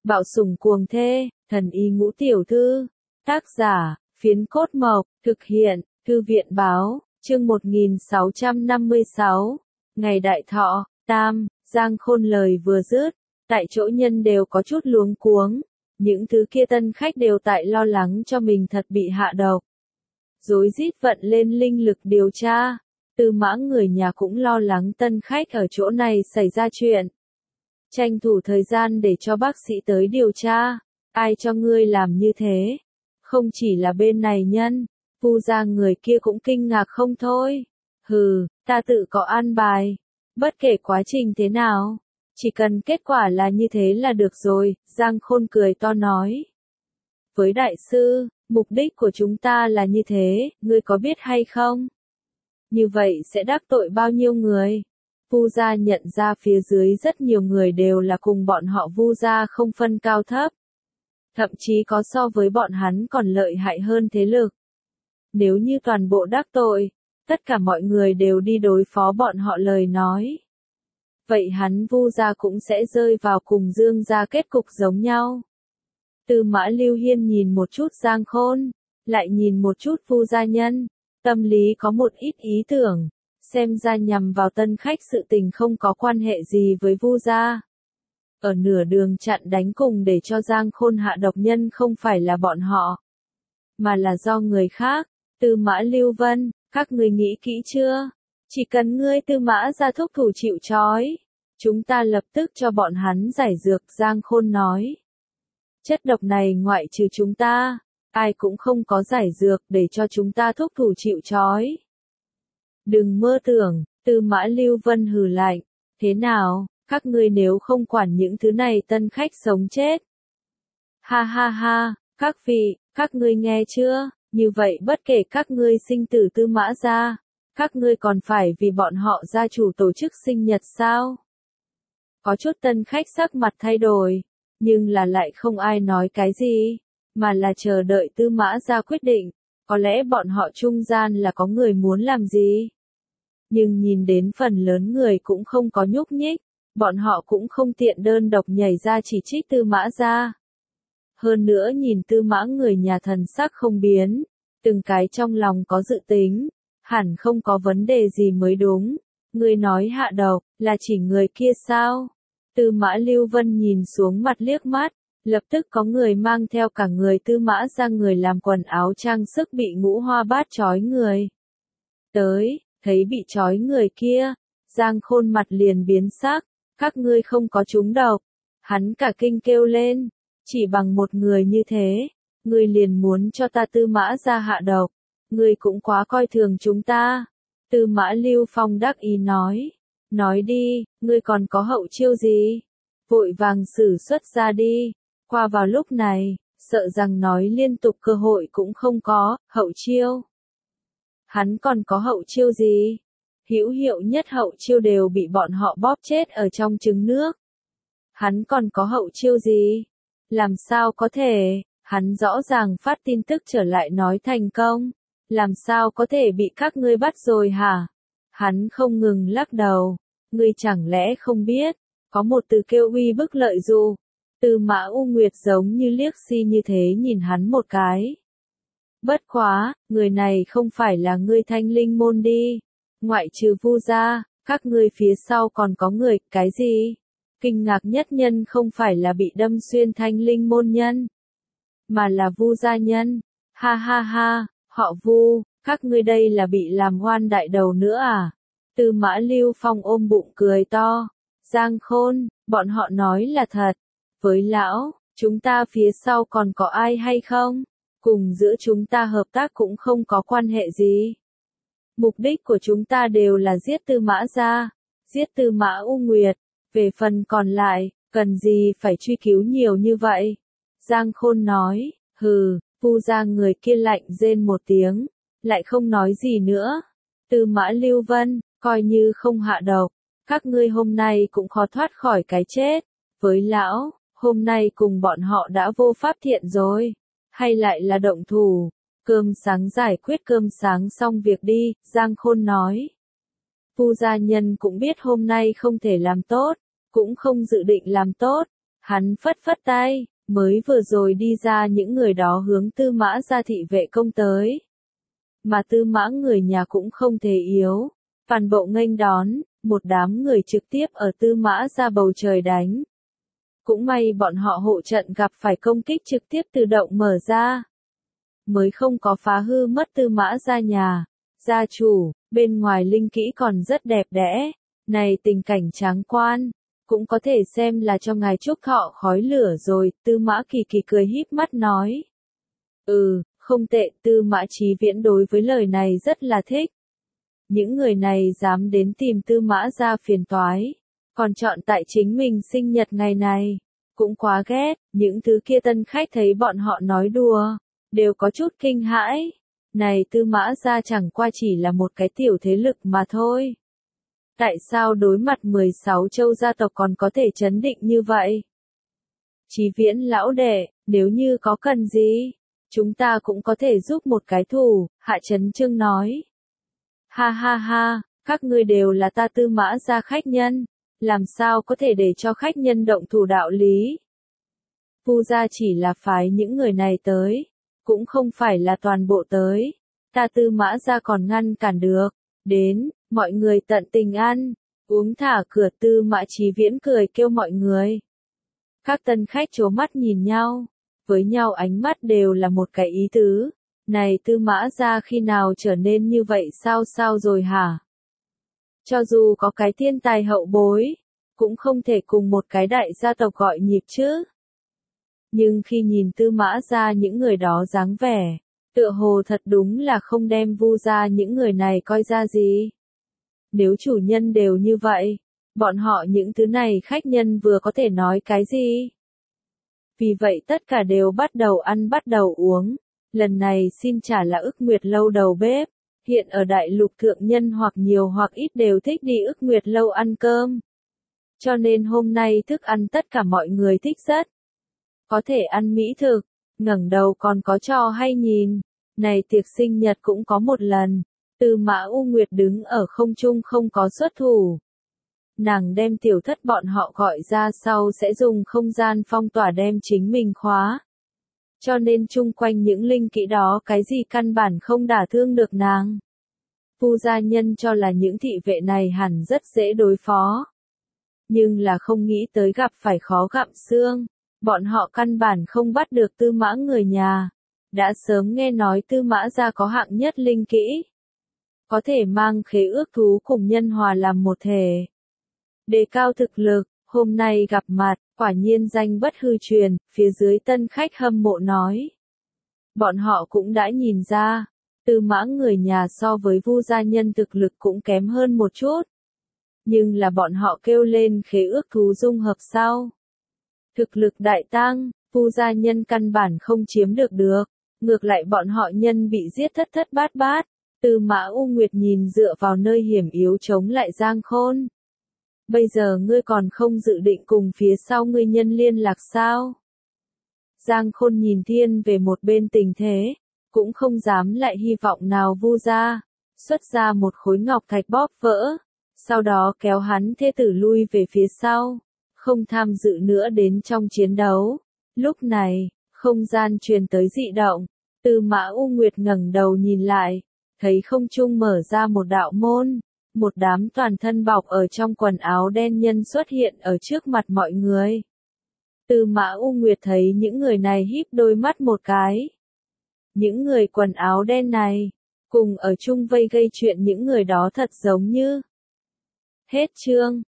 Bạo sủng cuồng thê, thần y ngũ tiểu thư. Tác giả, Phiến Cốt Mộc, thực hiện, Thư viện báo, chương 1656. Ngày đại thọ, tam, Giang Khôn lời vừa dứt, tại chỗ nhân đều có chút luống cuống. Những thứ kia tân khách đều tại lo lắng cho mình thật bị hạ độc. Rối rít vận lên linh lực điều tra. Tư Mã người nhà cũng lo lắng tân khách ở chỗ này xảy ra chuyện. Tranh thủ thời gian để cho bác sĩ tới điều tra. Ai cho ngươi làm như thế? Không chỉ là bên này nhân, Vu gia người kia cũng kinh ngạc không thôi. Hừ, ta tự có an bài. Bất kể quá trình thế nào, chỉ cần kết quả là như thế là được rồi, Giang Khôn cười to nói. Với đại sư, mục đích của chúng ta là như thế, ngươi có biết hay không? Như vậy sẽ đắc tội bao nhiêu người? Vu gia nhận ra phía dưới rất nhiều người đều là cùng bọn họ Vu gia không phân cao thấp. Thậm chí có so với bọn hắn còn lợi hại hơn thế lực. Nếu như toàn bộ đắc tội, tất cả mọi người đều đi đối phó bọn họ lời nói. Vậy hắn Vu gia cũng sẽ rơi vào cùng Dương gia kết cục giống nhau. Tư Mã Lưu Hiên nhìn một chút Giang Khôn, lại nhìn một chút Vu gia nhân, tâm lý có một ít ý tưởng, xem ra nhằm vào tân khách sự tình không có quan hệ gì với Vu gia. Ở nửa đường chặn đánh cùng để cho Giang Khôn hạ độc nhân không phải là bọn họ, mà là do người khác. Tư Mã Lưu Vân, các ngươi nghĩ kỹ chưa? Chỉ cần ngươi Tư Mã gia thúc thủ chịu trói, chúng ta lập tức cho bọn hắn giải dược, Giang Khôn nói. Chất độc này ngoại trừ chúng ta, ai cũng không có giải dược để cho chúng ta thúc thủ chịu trói. Đừng mơ tưởng, Tư Mã Lưu Vân hừ lạnh, thế nào, các ngươi nếu không quản những thứ này tân khách sống chết. Ha ha ha, các vị, các ngươi nghe chưa, như vậy bất kể các ngươi sinh tử Tư Mã gia, các ngươi còn phải vì bọn họ gia chủ tổ chức sinh nhật sao? Có chút tân khách sắc mặt thay đổi, nhưng là lại không ai nói cái gì, mà là chờ đợi Tư Mã gia quyết định, có lẽ bọn họ trung gian là có người muốn làm gì. Nhưng nhìn đến phần lớn người cũng không có nhúc nhích, bọn họ cũng không tiện đơn độc nhảy ra chỉ trích Tư Mã gia. Hơn nữa nhìn Tư Mã người nhà thần sắc không biến, từng cái trong lòng có dự tính, hẳn không có vấn đề gì mới đúng. Người nói hạ độc, là chỉ người kia sao? Tư Mã Lưu Vân nhìn xuống mặt liếc mắt, lập tức có người mang theo cả người Tư Mã gia người làm quần áo trang sức bị ngũ hoa bát trói người. Tới, thấy bị trói người kia, Giang Khôn mặt liền biến sắc, các ngươi không có trúng độc. Hắn cả kinh kêu lên, chỉ bằng một người như thế, ngươi liền muốn cho ta Tư Mã gia hạ độc, ngươi cũng quá coi thường chúng ta. Tư Mã Lưu Phong đắc ý nói đi, ngươi còn có hậu chiêu gì? Vội vàng sử xuất ra đi. Qua vào lúc này, sợ rằng nói liên tục cơ hội cũng không có, hậu chiêu. Hắn còn có hậu chiêu gì? Hữu hiệu nhất hậu chiêu đều bị bọn họ bóp chết ở trong trứng nước. Hắn còn có hậu chiêu gì? Làm sao có thể, hắn rõ ràng phát tin tức trở lại nói thành công. Làm sao có thể bị các ngươi bắt rồi hả? Hắn không ngừng lắc đầu. Ngươi chẳng lẽ không biết, có một từ kêu uy bức lợi dụ. Tư Mã U Nguyệt giống như liếc si như thế nhìn hắn một cái. Bất quá, người này không phải là ngươi Thanh Linh môn đi. Ngoại trừ Vu gia, các ngươi phía sau còn có người, cái gì? Kinh ngạc nhất nhân không phải là bị đâm xuyên Thanh Linh môn nhân, mà là Vu gia nhân. Ha ha ha, họ Vu, các ngươi đây là bị làm oan đại đầu nữa à? Tư Mã Lưu Phong ôm bụng cười to. Giang Khôn, bọn họ nói là thật. Với lão, chúng ta phía sau còn có ai hay không? Cùng giữa chúng ta hợp tác cũng không có quan hệ gì. Mục đích của chúng ta đều là giết Tư Mã gia, giết Tư Mã U Nguyệt. Về phần còn lại, cần gì phải truy cứu nhiều như vậy? Giang Khôn nói, hừ, Vu gia người kia lạnh rên một tiếng, lại không nói gì nữa. Tư Mã Lưu Vân, coi như không hạ độc, các ngươi hôm nay cũng khó thoát khỏi cái chết. Với lão, hôm nay cùng bọn họ đã vô pháp thiện rồi, hay lại là động thủ, cơm sáng giải quyết cơm sáng xong việc đi, Giang Khôn nói. Vu gia nhân cũng biết hôm nay không thể làm tốt, cũng không dự định làm tốt, Hắn phất phất tay, mới vừa rồi đi ra những người đó hướng Tư Mã gia thị vệ công tới. Mà Tư Mã người nhà cũng không thể yếu, toàn bộ nghênh đón, một đám người trực tiếp ở Tư Mã gia bầu trời đánh. Cũng may bọn họ hộ trận gặp phải công kích trực tiếp tự động mở ra. Mới không có phá hư mất Tư Mã gia nhà. Gia chủ, bên ngoài linh kỹ còn rất đẹp đẽ. Này tình cảnh tráng quan, cũng có thể xem là cho ngài chúc thọ khói lửa rồi. Tư Mã Kỳ Kỳ cười híp mắt nói. Không tệ. Tư Mã Chí Viễn đối với lời này rất là thích. Những người này dám đến tìm Tư Mã gia phiền toái, còn chọn tại chính mình sinh nhật ngày này, cũng quá ghét. Những thứ kia tân khách thấy bọn họ nói đùa, đều có chút kinh hãi. Này Tư Mã gia chẳng qua chỉ là một cái tiểu thế lực mà thôi. Tại sao đối mặt 16 châu gia tộc còn có thể trấn định như vậy? Chí Viễn lão đệ, nếu như có cần gì, chúng ta cũng có thể giúp một cái thủ, Hạ Chấn Trương nói. Ha ha ha, các ngươi đều là ta Tư Mã gia khách nhân, làm sao có thể để cho khách nhân động thủ đạo lý? Vu gia chỉ là phái những người này tới, cũng không phải là toàn bộ tới, ta Tư Mã gia còn ngăn cản được. Đến, mọi người tận tình ăn, uống thả cửa. Tư Mã Chí Viễn cười kêu mọi người. Các tân khách trố mắt nhìn nhau, với nhau ánh mắt đều là một cái ý tứ. Này Tư Mã gia khi nào trở nên như vậy sao rồi hả? Cho dù có cái thiên tài hậu bối, cũng không thể cùng một cái đại gia tộc gọi nhịp chứ. Nhưng khi nhìn Tư Mã gia những người đó dáng vẻ, tựa hồ thật đúng là không đem Vu gia những người này coi ra gì. Nếu chủ nhân đều như vậy, bọn họ những thứ này khách nhân vừa có thể nói cái gì? Vì vậy tất cả đều bắt đầu ăn bắt đầu uống. Lần này xin trả là Ức Nguyệt lâu đầu bếp. Hiện ở đại lục thượng nhân hoặc nhiều hoặc ít đều thích đi Ức Nguyệt lâu ăn cơm. Cho nên hôm nay thức ăn tất cả mọi người thích rất. Có thể ăn mỹ thực, ngẩng đầu còn có trò hay nhìn. Này tiệc sinh nhật cũng có một lần, Tư Mã U Nguyệt đứng ở không trung không có xuất thủ. Nàng đem tiểu thất bọn họ gọi ra sau sẽ dùng không gian phong tỏa đem chính mình khóa. Cho nên chung quanh những linh kỹ đó cái gì căn bản không đả thương được nàng. Vu gia nhân cho là những thị vệ này hẳn rất dễ đối phó. Nhưng là không nghĩ tới gặp phải khó gặm xương. Bọn họ căn bản không bắt được Tư Mã người nhà. Đã sớm nghe nói Tư Mã gia có hạng nhất linh kỹ. Có thể mang khế ước thú cùng nhân hòa làm một thể. Đề cao thực lực, hôm nay gặp mặt, quả nhiên danh bất hư truyền, phía dưới tân khách hâm mộ nói. Bọn họ cũng đã nhìn ra, Tư Mã người nhà so với Vu gia nhân thực lực cũng kém hơn một chút. Nhưng là bọn họ kêu lên khế ước thú dung hợp sau. Thực lực đại tăng, Vu gia nhân căn bản không chiếm được. Ngược lại bọn họ nhân bị giết thất thất bát bát. Tư Mã U Nguyệt nhìn dựa vào nơi hiểm yếu chống lại Giang Khôn. Bây giờ ngươi còn không dự định cùng phía sau ngươi nhân liên lạc sao? Giang Khôn nhìn thiên về một bên tình thế, cũng không dám lại hy vọng nào Vu gia, xuất ra một khối ngọc thạch bóp vỡ, sau đó kéo hắn thê tử lui về phía sau, không tham dự nữa đến trong chiến đấu. Lúc này, không gian truyền tới dị động, Tư Mã U Nguyệt ngẩng đầu nhìn lại, thấy không trung mở ra một đạo môn, một đám toàn thân bọc ở trong quần áo đen nhân xuất hiện ở trước mặt mọi người. Tư Mã U Nguyệt thấy những người này híp đôi mắt một cái. Những người quần áo đen này, cùng ở chung vây gây chuyện những người đó thật giống như. Hết chương.